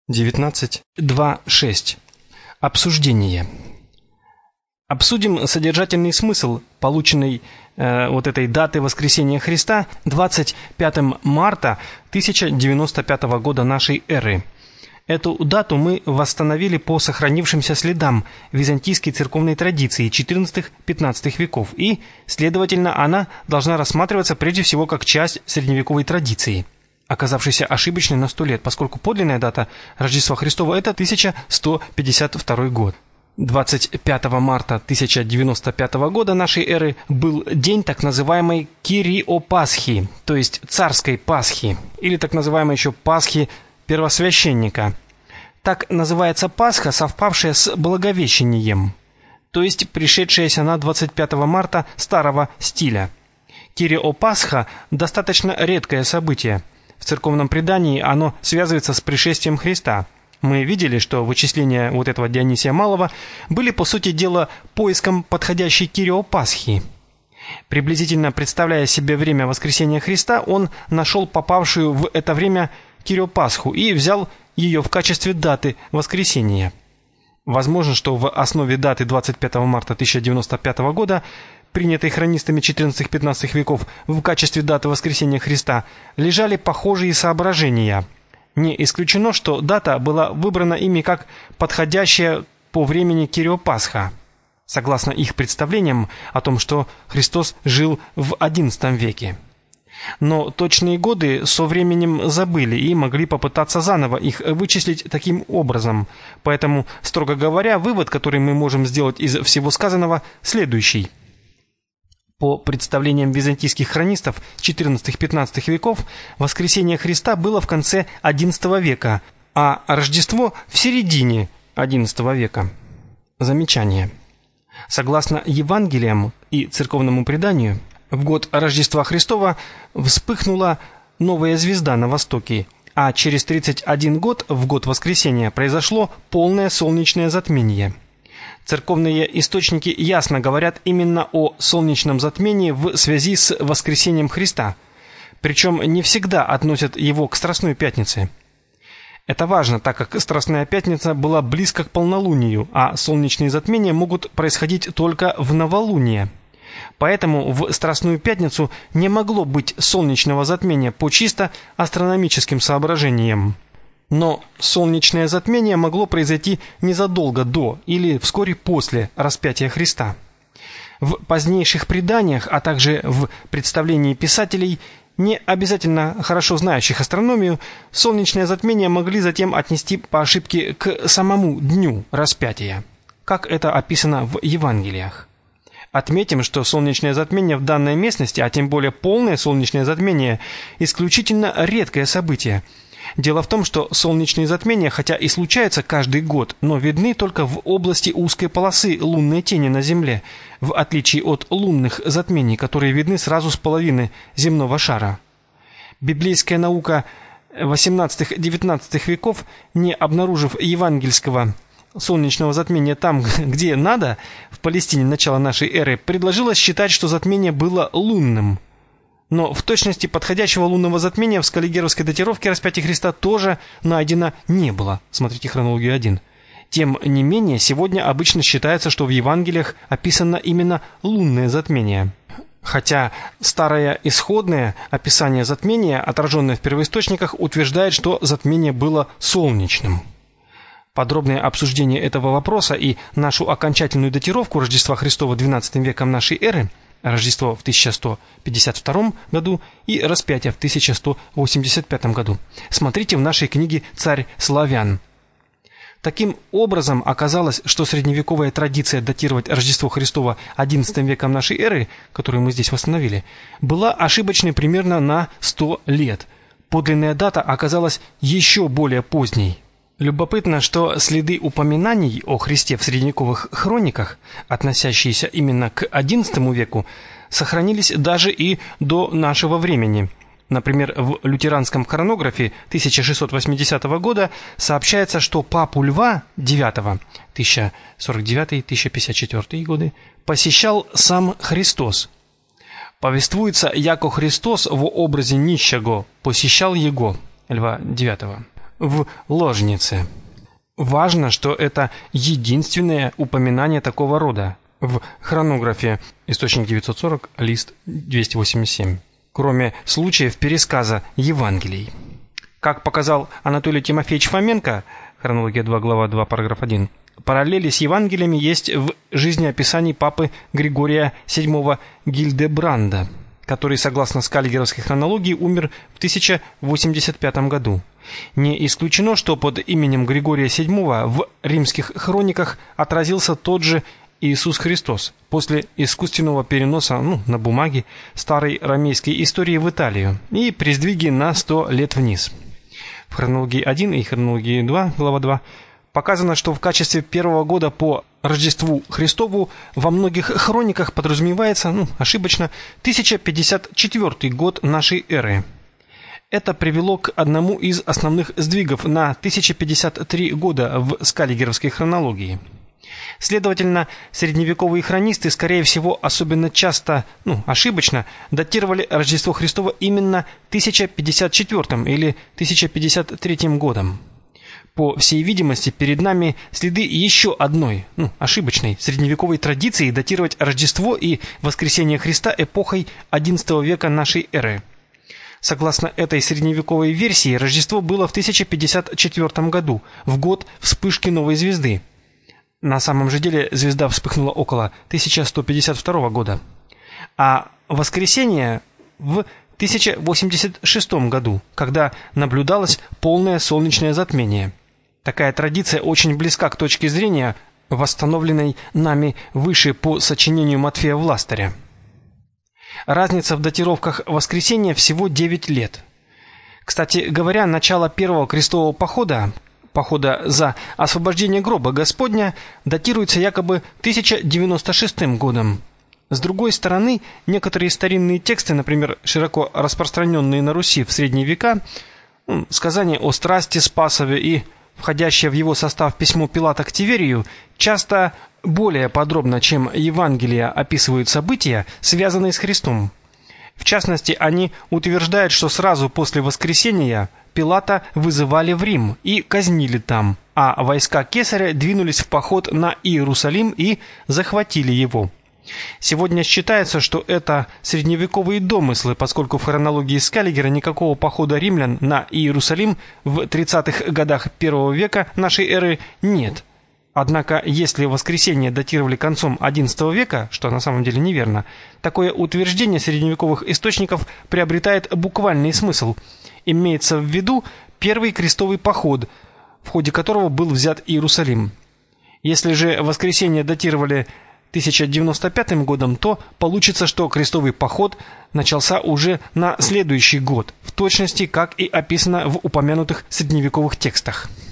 19.2.6. Обсуждение. Обсудим содержательный смысл полученной этой даты воскресения Христа 25 марта 1095 года нашей эры. Эту дату мы восстановили по сохранившимся следам византийской церковной традиции XIV-XV веков, и, следовательно, она должна рассматриваться прежде всего как часть средневековой традиции, оказавшейся ошибочной на 100 лет, поскольку подлинная дата Рождества Христова – это 1152 год. 25 марта 1095 года нашей эры был день так называемой Кириопасхи, то есть царской Пасхи, или так называемой еще Пасхи первосвященника. Так называется Пасха, совпавшая с Благовещением, то есть пришедшаяся на 25 марта старого стиля. Кириопасха – достаточно редкое событие. В церковном предании оно связывается с пришествием Христа. Мы видели, что вычисления этого Дионисия Малого были, по сути дела, поиском подходящей Кириопасхи. Приблизительно представляя себе время воскресения Христа, он нашел попавшую в это время Кириопасху и взял ее в качестве даты воскресения. Возможно, что в основе даты 25 марта 1095 года, принятой хронистами XIV-XV веков в качестве даты воскресения Христа, лежали похожие соображения. Не исключено, что дата была выбрана ими как подходящая по времени Кириопасха, согласно их представлениям о том, что Христос жил в XI веке. Но точные годы со временем забыли и могли попытаться заново их вычислить таким образом. Поэтому, строго говоря, вывод, который мы можем сделать из всего сказанного, следующий. По представлениям византийских хронистов XIV-XV веков, воскресение Христа было в конце XI века, а Рождество в середине XI века. Замечание. Согласно Евангелиям и церковному преданию, в год Рождества Христова вспыхнула новая звезда на востоке, а через 31 год, в год воскресения, произошло полное солнечное затмение. Церковные источники ясно говорят именно о солнечном затмении в связи с воскресением Христа, причем не всегда относят его к Страстной Пятнице. Это важно, так как Страстная Пятница была близко к полнолунию, а солнечные затмения могут происходить только в новолуние. Поэтому в Страстную Пятницу не могло быть солнечного затмения по чисто астрономическим соображениям. Но солнечное затмение могло произойти незадолго до или вскоре после распятия Христа. В позднейших преданиях, а также в представлении писателей, не обязательно хорошо знающих астрономию, солнечное затмение могли затем отнести по ошибке к самому дню распятия, как это описано в Евангелиях. Отметим, что солнечное затмение в данной местности, а тем более полное солнечное затмение, исключительно редкое событие. Дело в том, что солнечные затмения, хотя и случаются каждый год, но видны только в области узкой полосы лунной тени на Земле, в отличие от лунных затмений, которые видны сразу с половины земного шара. Библейская наука XVIII-XIX веков, не обнаружив евангельского солнечного затмения там, где надо, в Палестине начала нашей эры, предложила считать, что затмение было лунным. Но в точности подходящего лунного затмения в скаллигеровской датировке распятия Христа тоже найдено не было. Смотрите хронологию 1. Тем не менее, сегодня обычно считается, что в Евангелиях описано именно лунное затмение. Хотя старое исходное описание затмения, отраженное в первоисточниках, утверждает, что затмение было солнечным. Подробное обсуждение этого вопроса и нашу окончательную датировку Рождества Христова XII веком нашей эры, Рождество в 1152 году и распятие в 1185 году, смотрите в нашей книге «Царь славян». Таким образом, оказалось, что средневековая традиция датировать Рождество Христово XI веком нашей эры, которую мы здесь восстановили, была ошибочной примерно на 100 лет. Подлинная дата оказалась еще более поздней. Любопытно, что следы упоминаний о Христе в средневековых хрониках, относящиеся именно к XI веку, сохранились даже и до нашего времени. Например, в лютеранском хронографе 1680 года сообщается, что папу Льва IX, 1049-1054 годы, посещал сам Христос. Повествуется, яко Христос в образе нищего посещал его, Льва IX. в ложнице. Важно, что это единственное упоминание такого рода в хронографе, источник 940, лист 287, кроме случаев пересказа Евангелий. Как показал Анатолий Тимофеевич Фоменко, хронология 2, глава 2, параграф 1, параллели с Евангелиями есть в жизнеописании папы Григория VII Гильдебранда, который, согласно скальгеровской хронологии, умер в 1085 году. Не исключено, что под именем Григория VII в римских хрониках отразился тот же Иисус Христос после искусственного переноса на бумаге старой ромейской истории в Италию и при сдвиге на 100 лет вниз. В хронологии 1 и хронологии 2, глава 2, показано, что в качестве первого года по Рождеству Христову во многих хрониках подразумевается, ошибочно, 1054 год нашей эры. Это привело к одному из основных сдвигов на 1053 года в скальгеровской хронологии. Следовательно, средневековые хронисты, скорее всего, особенно часто, ошибочно, датировали Рождество Христово именно 1054 или 1053 годом. По всей видимости, перед нами следы еще одной, ошибочной, средневековой традиции датировать Рождество и Воскресение Христа эпохой XI века нашей эры. Согласно этой средневековой версии, Рождество было в 1054 году, в год вспышки новой звезды. На самом же деле звезда вспыхнула около 1152 года, а Воскресение в 1086 году, когда наблюдалось полное солнечное затмение. Такая традиция очень близка к точке зрения, восстановленной нами выше по сочинению Матфея Властаря. Разница в датировках Воскресения всего 9 лет. Кстати говоря, начало первого крестового похода за освобождение гроба Господня, датируется якобы 1096 годом. С другой стороны, некоторые старинные тексты, например, широко распространенные на Руси в средние века, сказания о страсти Спасове и входящее в его состав письмо Пилата к Тиверию, часто более подробно, чем Евангелия, описывают события, связанные с Христом. В частности, они утверждают, что сразу после воскресения Пилата вызывали в Рим и казнили там, а войска Кесаря двинулись в поход на Иерусалим и захватили его. Сегодня считается, что это средневековые домыслы, поскольку в хронологии Скальгера никакого похода римлян на Иерусалим в 30-х годах I века нашей эры нет. Однако, если воскресение датировали концом XI века, что на самом деле неверно, такое утверждение средневековых источников приобретает буквальный смысл. Имеется в виду первый крестовый поход, в ходе которого был взят Иерусалим. Если же воскресение датировали 1095 годом, то получится, что крестовый поход начался уже на следующий год, в точности, как и описано в упомянутых средневековых текстах.